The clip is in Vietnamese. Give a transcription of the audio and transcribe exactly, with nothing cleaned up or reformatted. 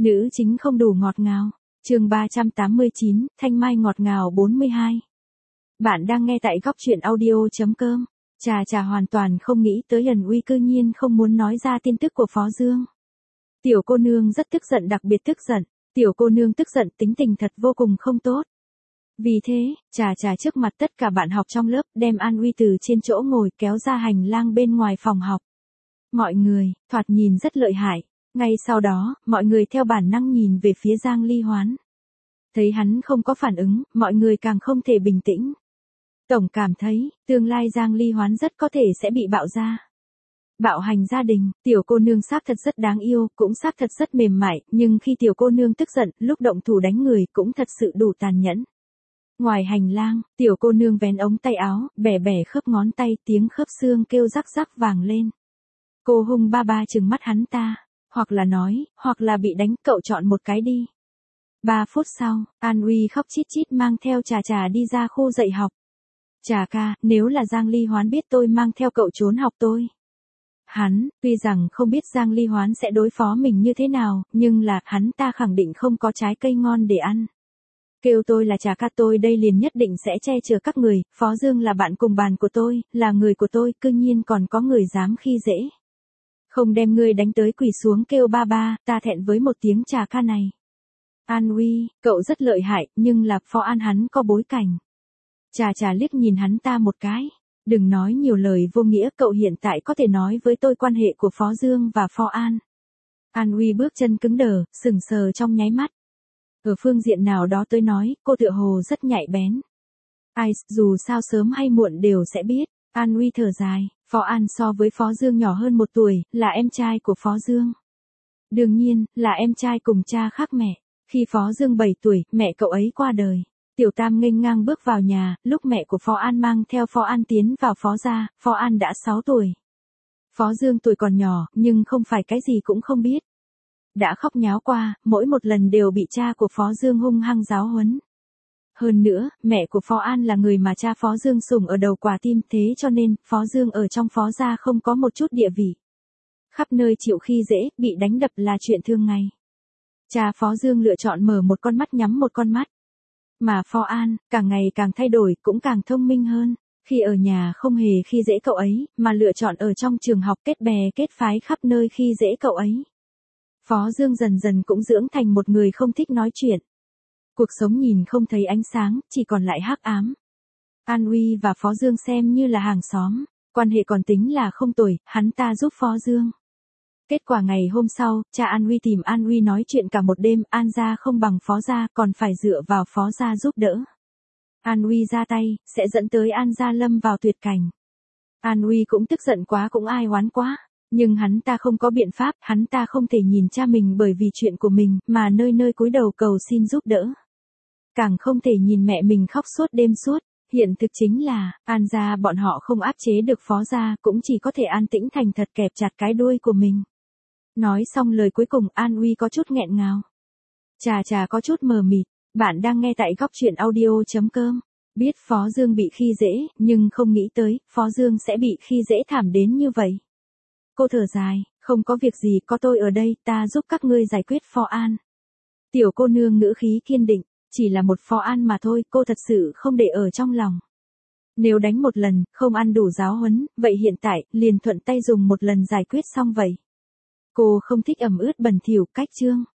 Nữ chính không đủ ngọt ngào. Chương ba trăm tám mươi chín, Thanh Mai ngọt ngào bốn mươi hai. Bạn đang nghe tại góc truyện audio chấm com. Trà Trà hoàn toàn không nghĩ tới Ẩn Uy cư nhiên không muốn nói ra tin tức của Phó Dương. Tiểu cô nương rất tức giận, đặc biệt tức giận. Tiểu cô nương tức giận tính tình thật vô cùng không tốt. Vì thế, Trà Trà trước mặt tất cả bạn học trong lớp đem An Uy từ trên chỗ ngồi kéo ra hành lang bên ngoài phòng học. Mọi người, thoạt nhìn rất lợi hại. Ngay sau đó, mọi người theo bản năng nhìn về phía Giang Ly Hoán. Thấy hắn không có phản ứng, mọi người càng không thể bình tĩnh. Tổng cảm thấy, tương lai Giang Ly Hoán rất có thể sẽ bị bạo ra. Bạo hành gia đình, tiểu cô nương xác thật rất đáng yêu, cũng xác thật rất mềm mại, nhưng khi tiểu cô nương tức giận, lúc động thủ đánh người cũng thật sự đủ tàn nhẫn. Ngoài hành lang, tiểu cô nương vén ống tay áo, bẻ bẻ khớp ngón tay, tiếng khớp xương kêu rắc rắc vàng lên. Cô hung ba ba trừng mắt hắn ta, hoặc là nói, hoặc là bị đánh, cậu chọn một cái đi. Ba phút sau, An Uy khóc chít chít mang theo Trà Trà đi ra khu dạy học. Trà ca, nếu là Giang Ly Hoán biết tôi mang theo cậu trốn học tôi. Hắn, tuy rằng không biết Giang Ly Hoán sẽ đối phó mình như thế nào, nhưng là, hắn ta khẳng định không có trái cây ngon để ăn. Kêu tôi là Trà ca, tôi đây liền nhất định sẽ che chở các người, Phó Dương là bạn cùng bàn của tôi, là người của tôi, cư nhiên còn có người dám khi dễ. Không đem ngươi đánh tới quỳ xuống kêu ba ba, ta thẹn với một tiếng Trà ca này. An Uy, cậu rất lợi hại, nhưng là Phó An hắn có bối cảnh. Trà Trà liếc nhìn hắn ta một cái. Đừng nói nhiều lời vô nghĩa, cậu hiện tại có thể nói với tôi quan hệ của Phó Dương và Phó An. An Uy bước chân cứng đờ, sừng sờ trong nháy mắt. Ở phương diện nào đó tôi nói, cô tựa hồ rất nhạy bén. Ai, dù sao sớm hay muộn đều sẽ biết. An Uy thở dài, Phó An so với Phó Dương nhỏ hơn một tuổi, là em trai của Phó Dương. Đương nhiên, là em trai cùng cha khác mẹ. Khi Phó Dương bảy tuổi, mẹ cậu ấy qua đời. Tiểu Tam nghênh ngang bước vào nhà, lúc mẹ của Phó An mang theo Phó An tiến vào Phó gia, Phó An đã sáu tuổi. Phó Dương tuổi còn nhỏ, nhưng không phải cái gì cũng không biết. Đã khóc nháo qua, mỗi một lần đều bị cha của Phó Dương hung hăng giáo huấn. Hơn nữa, mẹ của Phó An là người mà cha Phó Dương sủng ở đầu quả tim, thế cho nên, Phó Dương ở trong Phó gia không có một chút địa vị. Khắp nơi chịu khi dễ, bị đánh đập là chuyện thường ngày. Cha Phó Dương lựa chọn mở một con mắt nhắm một con mắt. Mà Phó An, càng ngày càng thay đổi, cũng càng thông minh hơn. Khi ở nhà không hề khi dễ cậu ấy, mà lựa chọn ở trong trường học kết bè kết phái khắp nơi khi dễ cậu ấy. Phó Dương dần dần cũng dưỡng thành một người không thích nói chuyện. Cuộc sống nhìn không thấy ánh sáng, chỉ còn lại hắc ám. An Uy và Phó Dương xem như là hàng xóm, quan hệ còn tính là không tồi, hắn ta giúp Phó Dương. Kết quả ngày hôm sau, cha An Uy tìm An Uy nói chuyện cả một đêm, An gia không bằng Phó gia, còn phải dựa vào Phó gia giúp đỡ. An Uy ra tay, sẽ dẫn tới An gia lâm vào tuyệt cảnh. An Uy cũng tức giận quá, cũng ai oán quá, nhưng hắn ta không có biện pháp, hắn ta không thể nhìn cha mình bởi vì chuyện của mình, mà nơi nơi cúi đầu cầu xin giúp đỡ. Càng không thể nhìn mẹ mình khóc suốt đêm suốt. Hiện thực chính là, An gia bọn họ không áp chế được Phó gia, cũng chỉ có thể an tĩnh thành thật kẹp chặt cái đuôi của mình. Nói xong lời cuối cùng, An Uy có chút nghẹn ngào. Trà Trà có chút mờ mịt. Bạn đang nghe tại góc truyện audio chấm com. Biết Phó Dương bị khi dễ, nhưng không nghĩ tới, Phó Dương sẽ bị khi dễ thảm đến như vậy. Cô thở dài, không có việc gì, có tôi ở đây, ta giúp các ngươi giải quyết Phó An. Tiểu cô nương ngữ khí kiên định, chỉ là một Phó An mà thôi, cô thật sự không để ở trong lòng. Nếu đánh một lần, không ăn đủ giáo huấn, vậy hiện tại, liền thuận tay dùng một lần giải quyết xong vậy. Cô không thích ẩm ướt bẩn thỉu, cách chương.